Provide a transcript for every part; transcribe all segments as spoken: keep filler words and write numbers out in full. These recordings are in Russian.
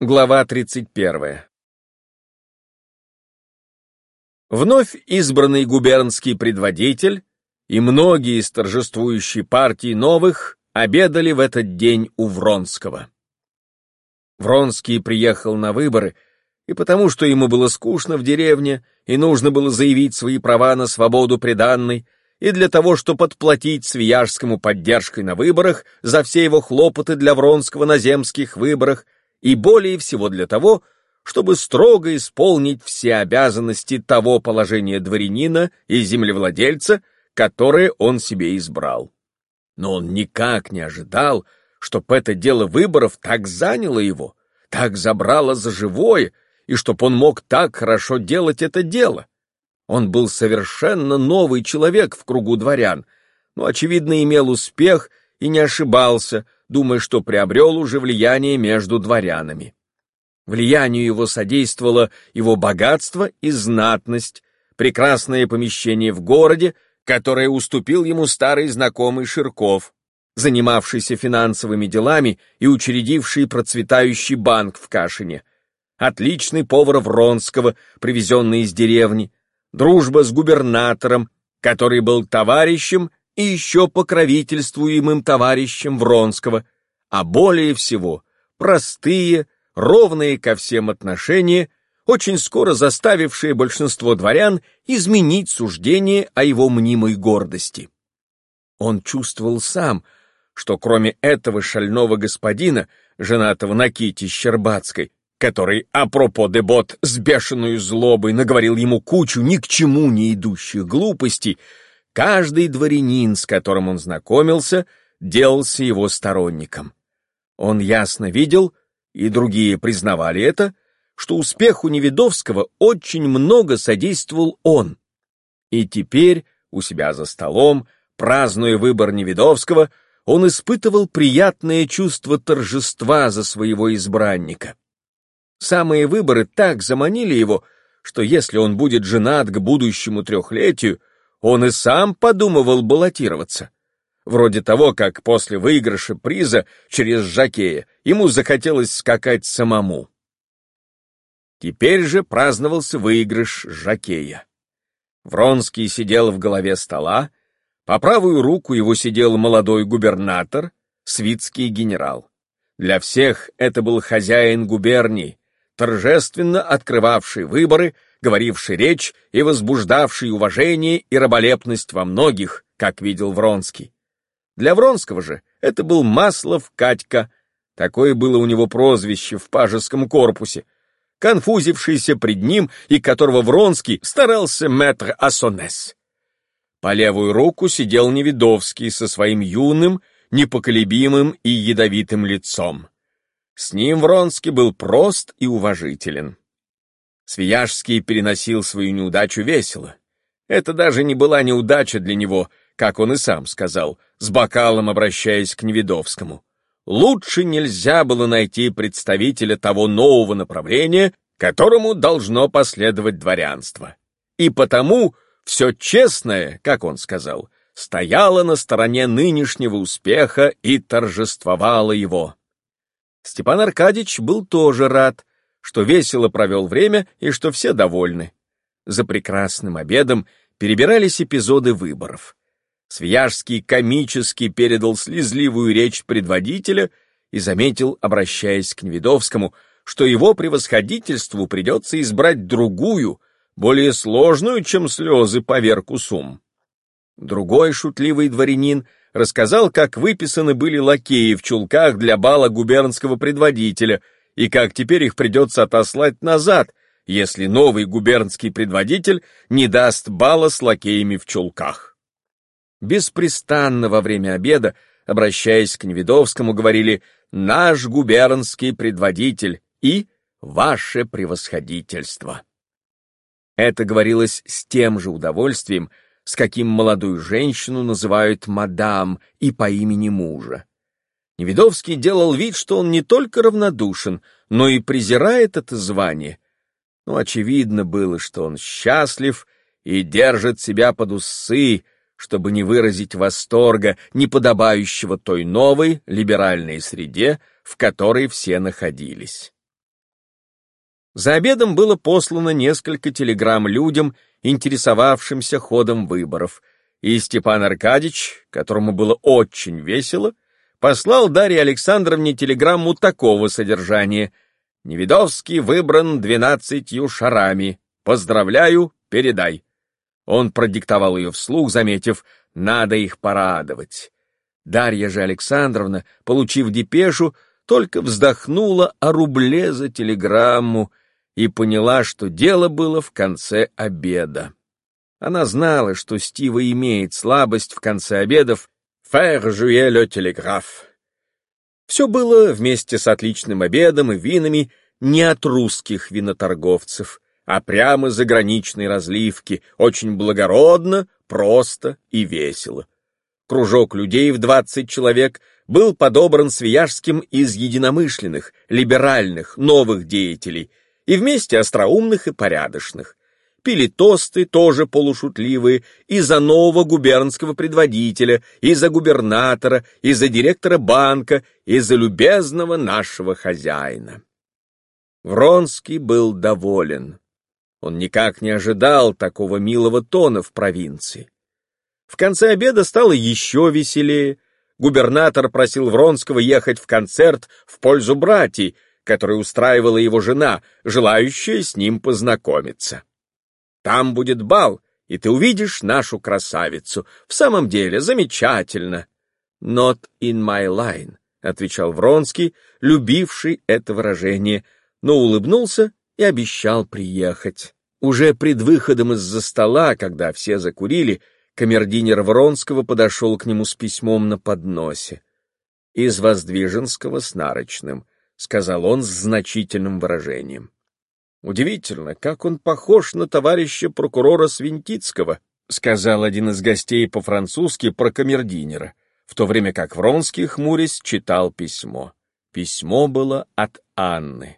Глава тридцать первая. Вновь избранный губернский предводитель и многие из торжествующей партии новых обедали в этот день у Вронского. Вронский приехал на выборы, и потому что ему было скучно в деревне, и нужно было заявить свои права на свободу приданной, и для того, чтобы отплатить Свияжскому поддержкой на выборах за все его хлопоты для Вронского на земских выборах, и более всего для того, чтобы строго исполнить все обязанности того положения дворянина и землевладельца, которое он себе избрал. Но он никак не ожидал, чтоб это дело выборов так заняло его, так забрало за живое, и чтоб он мог так хорошо делать это дело. Он был совершенно новый человек в кругу дворян, но, очевидно, имел успех и не ошибался, думая, что приобрел уже влияние между дворянами. Влиянию его содействовало его богатство и знатность, прекрасное помещение в городе, которое уступил ему старый знакомый Ширков, занимавшийся финансовыми делами и учредивший процветающий банк в Кашине, отличный повар Вронского, привезенный из деревни, дружба с губернатором, который был товарищем и еще покровительствуемым товарищем Вронского, а более всего простые, ровные ко всем отношения, очень скоро заставившие большинство дворян изменить суждение о его мнимой гордости. Он чувствовал сам, что кроме этого шального господина, женатого на Ките Щербацкой, который, апропо дебот, с бешеной злобой наговорил ему кучу ни к чему не идущих глупостей, каждый дворянин, с которым он знакомился, делался его сторонником. Он ясно видел, и другие признавали это, что успеху Неведовского очень много содействовал он. И теперь, у себя за столом, празднуя выбор Неведовского, он испытывал приятное чувство торжества за своего избранника. Самые выборы так заманили его, что если он будет женат к будущему трехлетию, он и сам подумывал баллотироваться. Вроде того, как после выигрыша приза через жокея ему захотелось скакать самому. Теперь же праздновался выигрыш жокея. Вронский сидел в голове стола, по правую руку его сидел молодой губернатор, свитский генерал. Для всех это был хозяин губернии, торжественно открывавший выборы, говоривший речь и возбуждавший уважение и раболепность во многих, как видел Вронский. Для Вронского же это был Маслов Катька, такое было у него прозвище в пажеском корпусе, конфузившийся пред ним и которого Вронский старался метр асонес. По левую руку сидел Неведовский со своим юным, непоколебимым и ядовитым лицом. С ним Вронский был прост и уважителен. Свияжский переносил свою неудачу весело. Это даже не была неудача для него, как он и сам сказал, с бокалом обращаясь к Неведовскому. Лучше нельзя было найти представителя того нового направления, которому должно последовать дворянство. И потому все честное, как он сказал, стояло на стороне нынешнего успеха и торжествовало его. Степан Аркадьич был тоже рад, что весело провел время и что все довольны. За прекрасным обедом перебирались эпизоды выборов. Свияжский комически передал слезливую речь предводителя и заметил, обращаясь к Неведовскому, что его превосходительству придется избрать другую, более сложную, чем слезы, поверку сумм. Другой шутливый дворянин рассказал, как выписаны были лакеи в чулках для бала губернского предводителя и как теперь их придется отослать назад, если новый губернский предводитель не даст бала с лакеями в чулках. Беспрестанно во время обеда, обращаясь к Неведовскому, говорили «наш губернский предводитель» и «ваше превосходительство». Это говорилось с тем же удовольствием, с каким молодую женщину называют мадам и по имени мужа. Неведовский делал вид, что он не только равнодушен, но и презирает это звание. Но очевидно было, что он счастлив и держит себя под усы, чтобы не выразить восторга, не подобающего той новой либеральной среде, в которой все находились. За обедом было послано несколько телеграмм людям, интересовавшимся ходом выборов, и Степан Аркадьич, которому было очень весело, послал Дарье Александровне телеграмму такого содержания: «Невидовский выбран двенадцатью шарами. Поздравляю, передай». Он продиктовал ее вслух, заметив: «Надо их порадовать». Дарья же Александровна, получив депешу, только вздохнула о рубле за телеграмму и поняла, что дело было в конце обеда. Она знала, что Стива имеет слабость в конце обедов «faire jouer le télégraphe». Все было вместе с отличным обедом и винами не от русских виноторговцев, а прямо заграничной разливки, очень благородно, просто и весело. Кружок людей в двадцать человек был подобран Свияжским из единомышленных, либеральных, новых деятелей, и вместе остроумных и порядочных. Пили тосты, тоже полушутливые, и за нового губернского предводителя, и за губернатора, и за директора банка, и за любезного нашего хозяина. Вронский был доволен. Он никак не ожидал такого милого тона в провинции. В конце обеда стало еще веселее. Губернатор просил Вронского ехать в концерт в пользу братьев, который устраивала его жена, желающая с ним познакомиться. «Там будет бал, и ты увидишь нашу красавицу. В самом деле, замечательно». «Not in my line», — отвечал Вронский, любивший это выражение, но улыбнулся и обещал приехать. Уже пред выходом из-за стола, когда все закурили, камердинер Вронского подошел к нему с письмом на подносе. «Из Воздвиженского с нарочным», — сказал он с значительным выражением. «Удивительно, как он похож на товарища прокурора Свинтицкого», — сказал один из гостей по-французски про камердинера, в то время как Вронский, хмурясь, читал письмо. Письмо было от Анны.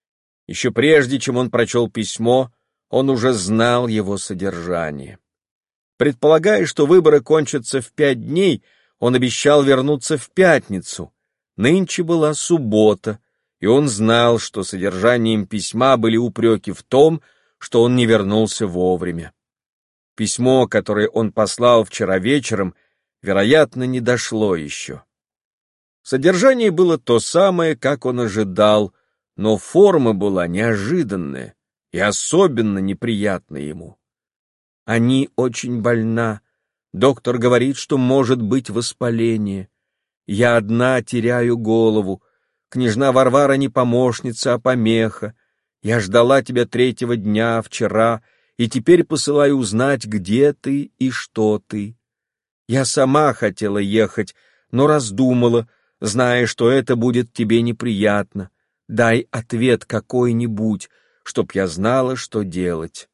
Еще прежде, чем он прочел письмо, он уже знал его содержание. Предполагая, что выборы кончатся в пять дней, он обещал вернуться в пятницу. Нынче была суббота, и он знал, что содержанием письма были упреки в том, что он не вернулся вовремя. Письмо, которое он послал вчера вечером, вероятно, не дошло еще. Содержание было то самое, как он ожидал, но форма была неожиданная и особенно неприятная ему. «Они очень больна. Доктор говорит, что может быть воспаление. Я одна теряю голову. Княжна Варвара не помощница, а помеха. Я ждала тебя третьего дня, вчера, и теперь посылаю узнать, где ты и что ты. Я сама хотела ехать, но раздумала, зная, что это будет тебе неприятно. Дай ответ какой-нибудь, чтоб я знала, что делать».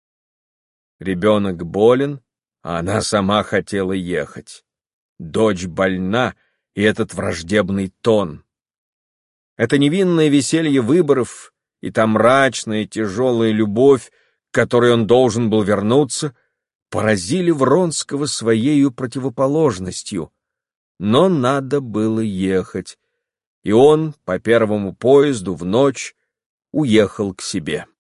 Ребенок болен, а она сама хотела ехать. Дочь больна, и этот враждебный тон. Это невинное веселье выборов и та мрачная, тяжелая любовь, к которой он должен был вернуться, поразили Вронского своею противоположностью. Но надо было ехать, и он по первому поезду в ночь уехал к себе.